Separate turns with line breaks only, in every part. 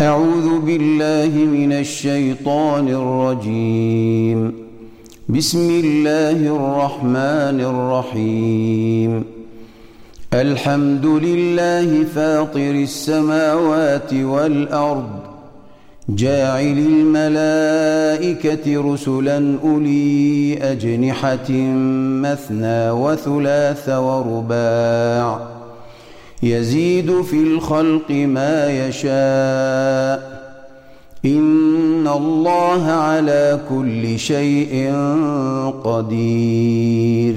أعوذ بالله من الشيطان الرجيم. بسم الله الرحمن الرحيم. الحمد لله فاطر السماوات والأرض جاعل الملائكة رسلا أولي أجنحة مثنى وثلاث ورباع يزيد في الخلق ما يشاء إن الله على كل شيء قدير.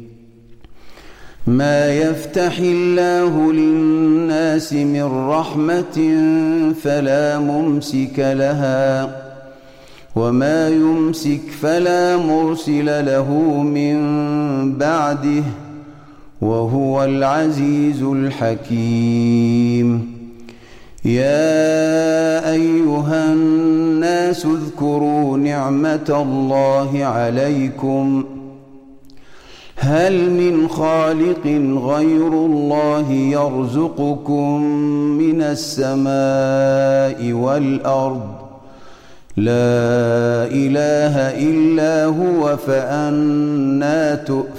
ما يفتح الله للناس من رحمة فلا ممسك لها وما يمسك فلا مرسل له من بعده وهو العزيز الحكيم. يا أيها الناس اذكروا نعمة الله عليكم هل من خالق غير الله يرزقكم من السماء والأرض لا إله إلا هو فأنى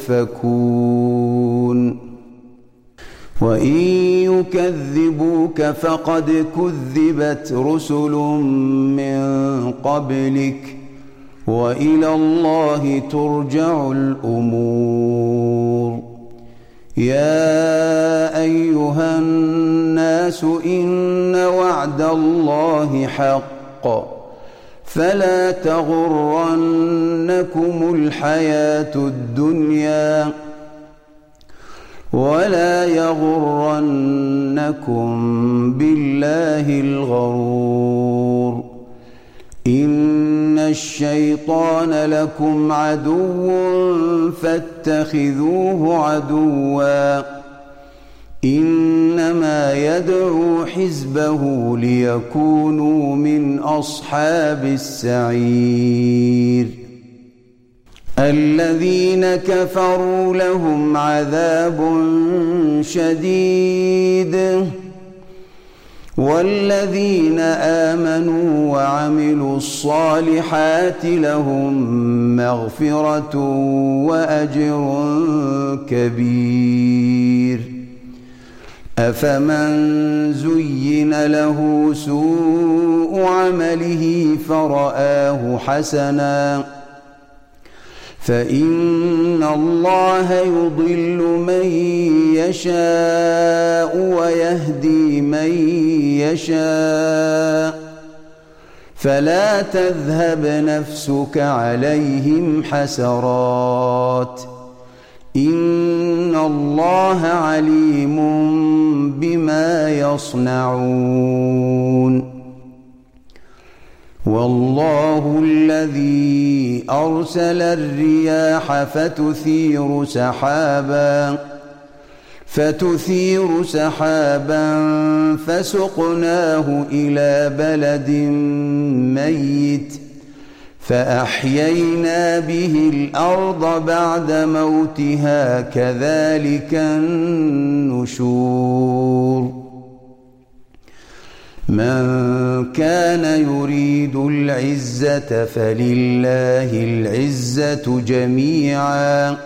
تؤفكون. وإن يكذبوك فقد كذبت رسل من قبلك وإلى الله ترجع الأمور. يا أيها الناس إن وعد الله حق فلا تغرنكم الحياة الدنيا ولا يغرنكم بالله الغرور. إن الشيطان لكم عدو فاتخذوه عدوا إنما يدعو حزبه ليكونوا من أصحاب السعير. الذين كفروا لهم عذاب شديد والذين آمنوا وعملوا الصالحات لهم مغفرة وأجر كبير. أفمن زين له سوء عمله فرآه حسنا فإن الله يضل من يشاء ويهدي من يشاء فلا تذهب نفسك عليهم حسرات إن الله عليم بما يصنعون. والله الذي أرسل الرياح فتثير سحابا فسقناه إلى بلد ميت فأحيينا به الأرض بعد موتها كذلك النشور. من كان يريد العزة فلله العزة جميعا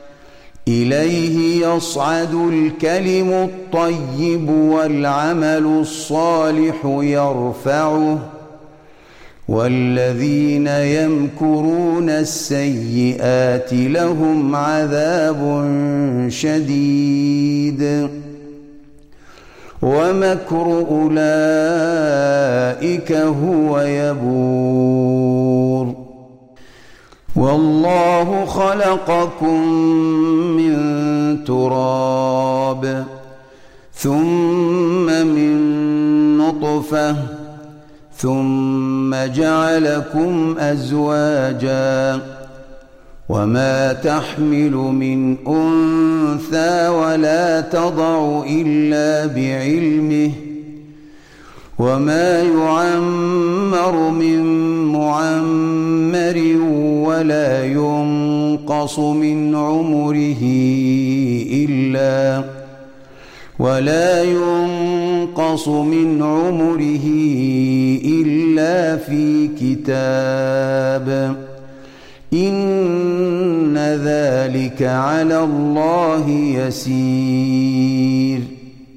إليه يصعد الكلم الطيب والعمل الصالح يرفعه والذين يمكرون السيئات لهم عذاب شديد ومكر أولئك هو يبور. والله خلقكم من تراب ثم من نطفة ثم جعلكم أزواجا وما تحمل من أنثى ولا تضع إلا بعلمه وما يعمر من معمر ولا ينقص من عمره إلا إلا في كتاب إن ذلك على الله يسير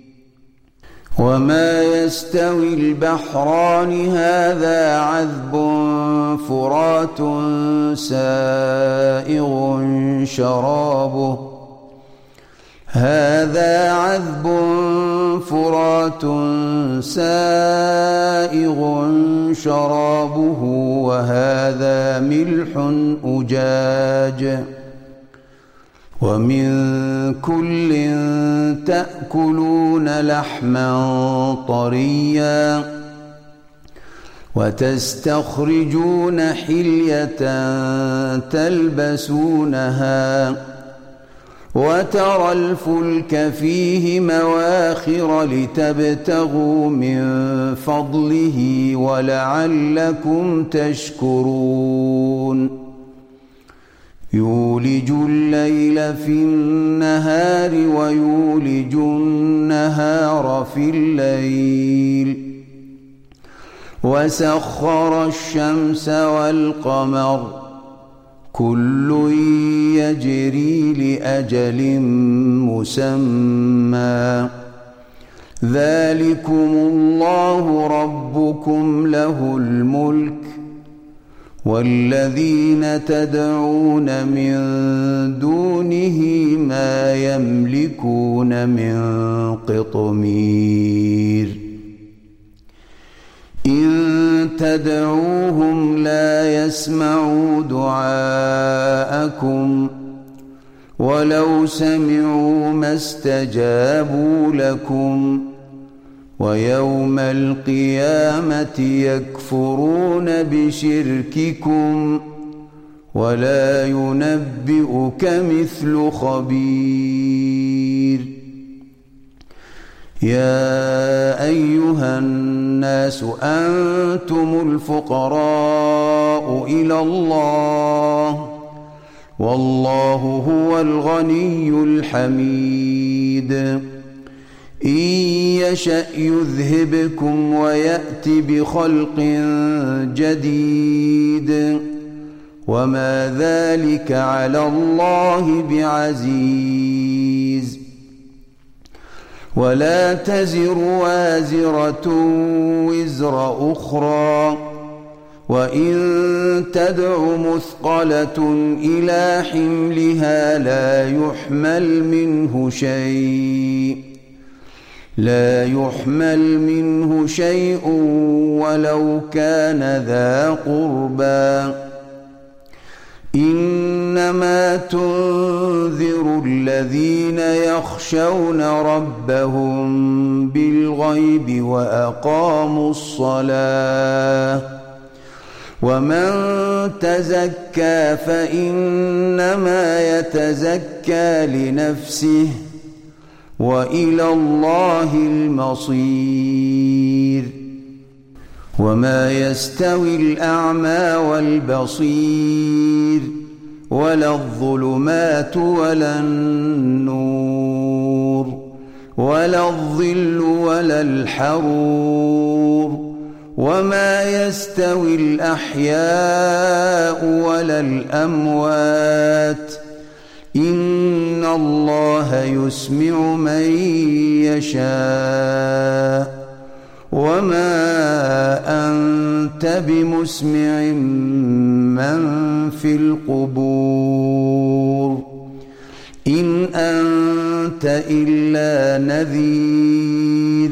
وما يستوي البحران هذا عذب فرات سائغ شرابه وهذا ملح أجاج ومن كل تأكلون لحما طريا وتستخرجون حلية تلبسونها وترى الفلك فيه مواخر لتبتغوا من فضله ولعلكم تشكرون يولج الليل في النهار ويولج النهار في الليل وسخر الشمس والقمر كل يجري لأجل مسمى ذلكم الله ربكم له الملك والذين تدعون من دونه ما يملكون من قطمير إن تدعوهم لا يسمعوا دعاءكم ولو سمعوا ما استجابوا لكم ويوم القيامة يكفرون بشرككم ولا ينبئك مثل خبير يا أيها الناس أنتم الفقراء إلى الله والله هو الغني الحميد إن يشأ يذهبكم ويأت بخلق جديد وما ذلك على الله بعزيز ولا تزر وازرة وزر أخرى وإن تدع مثقلة إلى حملها لا يحمل منه شيء ولو كان ذا قربى إنما تنذر الذين يخشون ربهم بالغيب وأقاموا الصلاة ومن تزكى فإنما يتزكى لنفسه وإلى الله المصير وما يستوي الأعمى والبصير ولا الظلمات ولا النور ولا الظل ولا الحرور وما يستوي الأحياء ولا الأموات إن الله يسمع من يشاء وما أنت بمسمع من في القبور إن أنت إلا نذير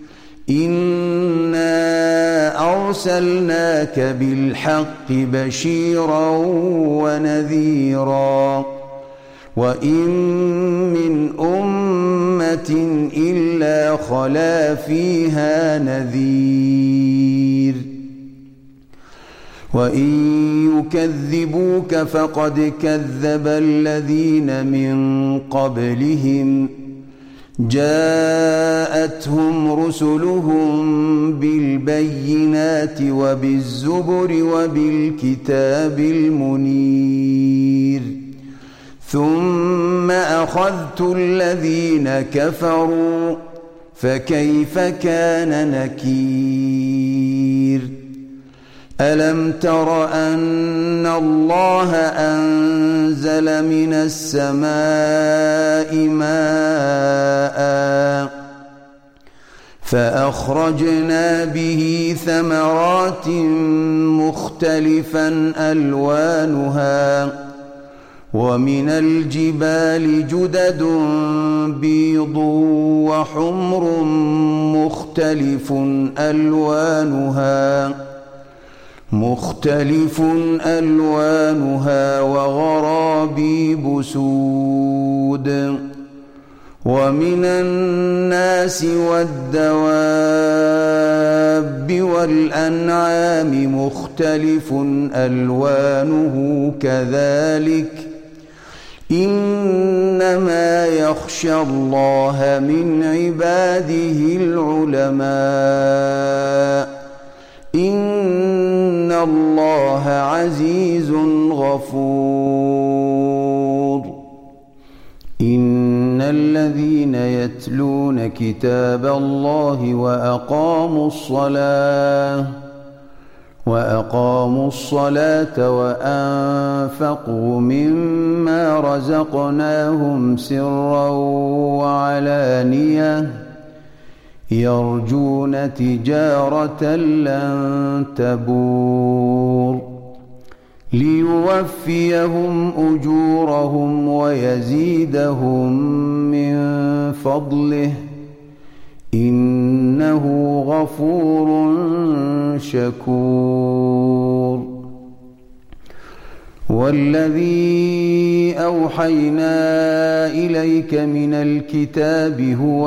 إنا أرسلناك بالحق بشيرا ونذيرا وإن من أمة إلا خلا فيها نذير وإن يكذبوك فقد كذب الذين من قبلهم جاءتهم رسلهم بالبينات وبالزبر وبالكتاب المنير ثم أخذت الذين كفروا فكيف كان نكير ألم تر أن الله أنزل من السماء ماء فأخرجنا به ثمرات مختلفا ألوانها ومن الجبال جدد بيض وحمر مختلف ألوانها وغرابيب سود ومن الناس والدواب والأنعام مختلف ألوانه كذلك إنما يخشى الله من عباده العلماء إن الله عزيز غفور إن الذين يتلون كتاب الله وأقاموا الصلاة وأنفقوا مما رزقناهم سرا وعلانية يرجون تجارة لن تبور ليوفيهم أجورهم ويزيدهم من فضله إنه غفور شكور والذي أوحينا إليك من الكتاب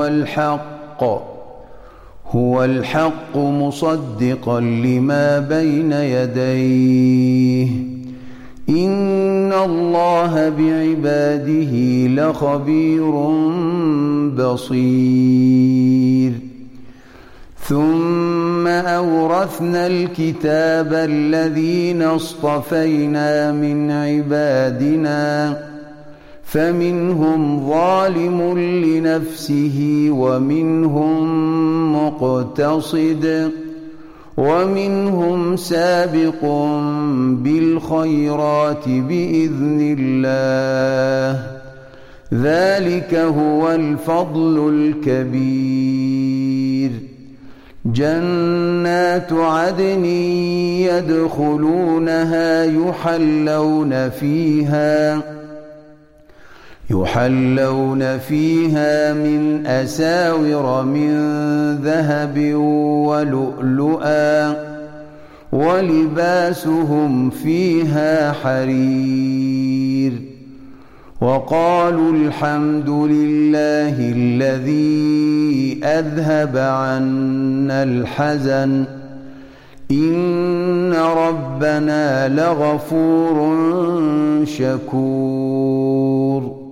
هو الحق مصدقا لما بين يديه إن الله بعباده لخبير بصير ثم أورثنا الكتاب الذين اصطفينا من عبادنا فمنهم ظالم لنفسه ومنهم مقتصد ومنهم سابق بالخيرات بإذن الله ذلك هو الفضل الكبير جنات عدن يدخلونها يحلون فيها من أساور من ذهب ولؤلؤا ولباسهم فيها حرير وقالوا الحمد لله الذي أذهب عنا الحزن إن ربنا لغفور شكور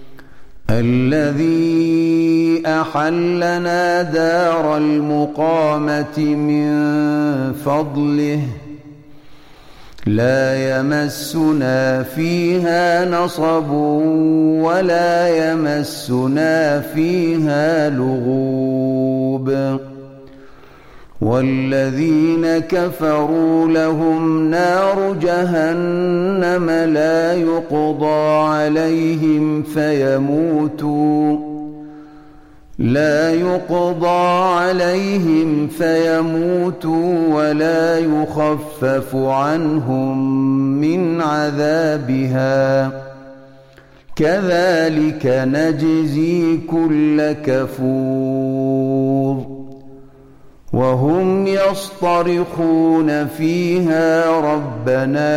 الذي أحلنا دار المقامة من فضله لا يمسنا فيها نصب ولا يمسنا فيها لغوب والذين كفروا لهم نار جهنم لا يقضى عليهم فيموتوا ولا يخفف عنهم من عذابها كذلك نجزي كل كفور وهم يصطرخون فيها ربنا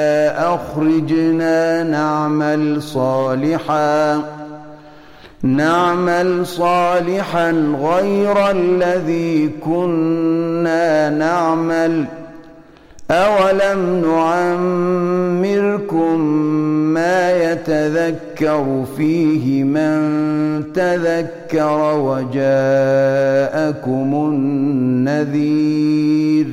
أخرجنا نعمل صالحا غير الذي كنا نعمل أولم نعمركم ما يتذكر فيه من تذكر وجاءكم النذير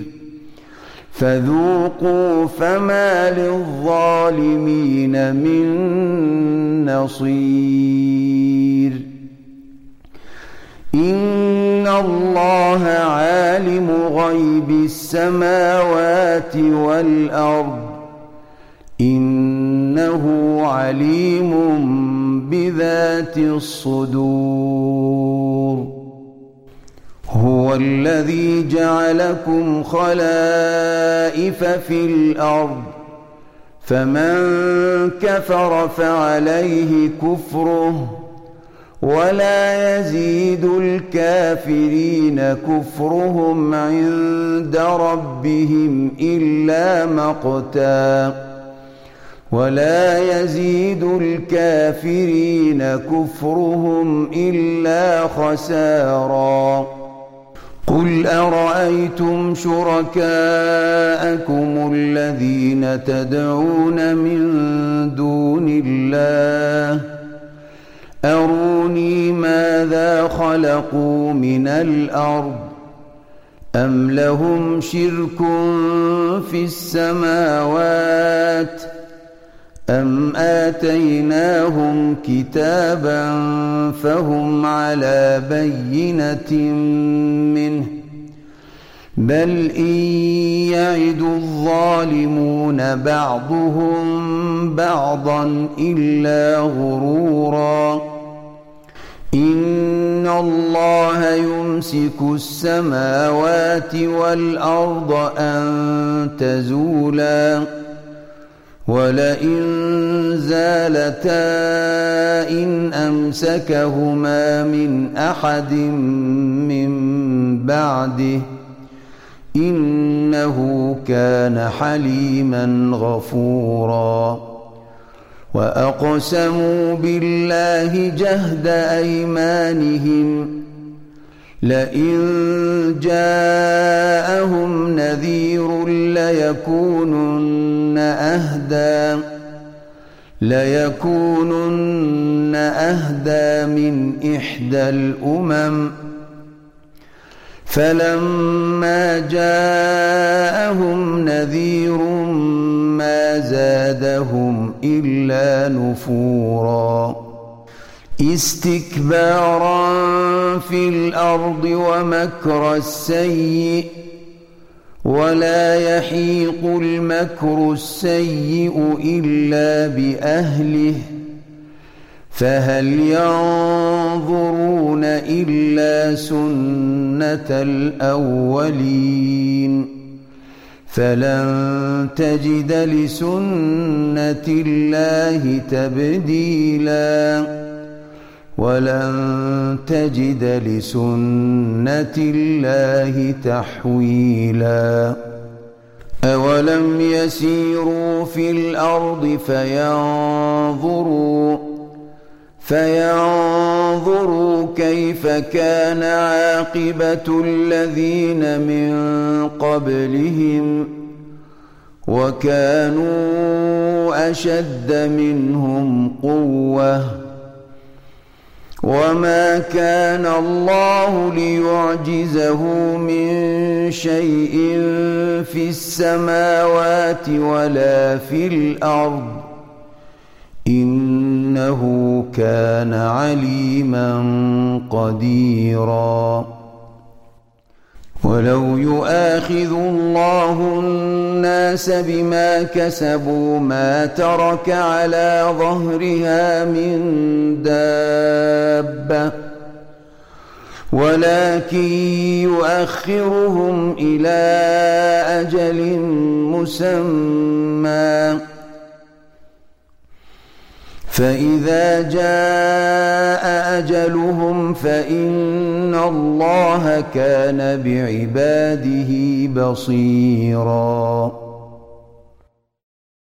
فذوقوا فما للظالمين من نصير إن الله عالم غيب السماوات والأرض إنه عليم بذات الصدور هو الذي جعلكم خلائف في الأرض فمن كفر فعليه كفره ولا يزيد الكافرين كفرهم عند ربهم إلا مقتا ولا يزيد الكافرين كفرهم إلا خسارا قل أرأيتم شركاءكم الذين تدعون من دون الله أروني ماذا خلقوا من الأرض أم لهم شرك في السماوات أم آتيناهم كتابا فهم على بينة منه بل إن يعد الظالمون بعضهم بعضا إلا غرورا إن الله يمسك السماوات والأرض أن تزولا ولئن زالتا إن أمسكهما من أحد من بعده إنه كان حليما غفورا وأقسموا بالله جهد أيمانهم لئن جاءهم نذير ليكونن أهدى من إحدى الأمم فلما جاءهم نذير ما زادهم إلا نفورا استكبارا في الأرض ومكر السيء ولا يحيق المكر السيء إلا بأهله فهل ينظرون إلا سنة الأولين فلن تجد لسنة الله تبديلا ولن تجد لسنة الله تحويلا أولم يسيروا في الأرض فينظروا كيف كان عاقبة الذين من قبلهم وكانوا أشد منهم قوة وما كان الله ليعجزه من شيء في السماوات ولا في الأرض إنه كان عليما قديرا ولو يؤاخذ الله الناس بما كسبوا ما ترك على ظهرها من دابة ولكن يؤخرهم إلى أجل مسمى فإذا جاء أجلهم فإن الله كان بعباده بصيراً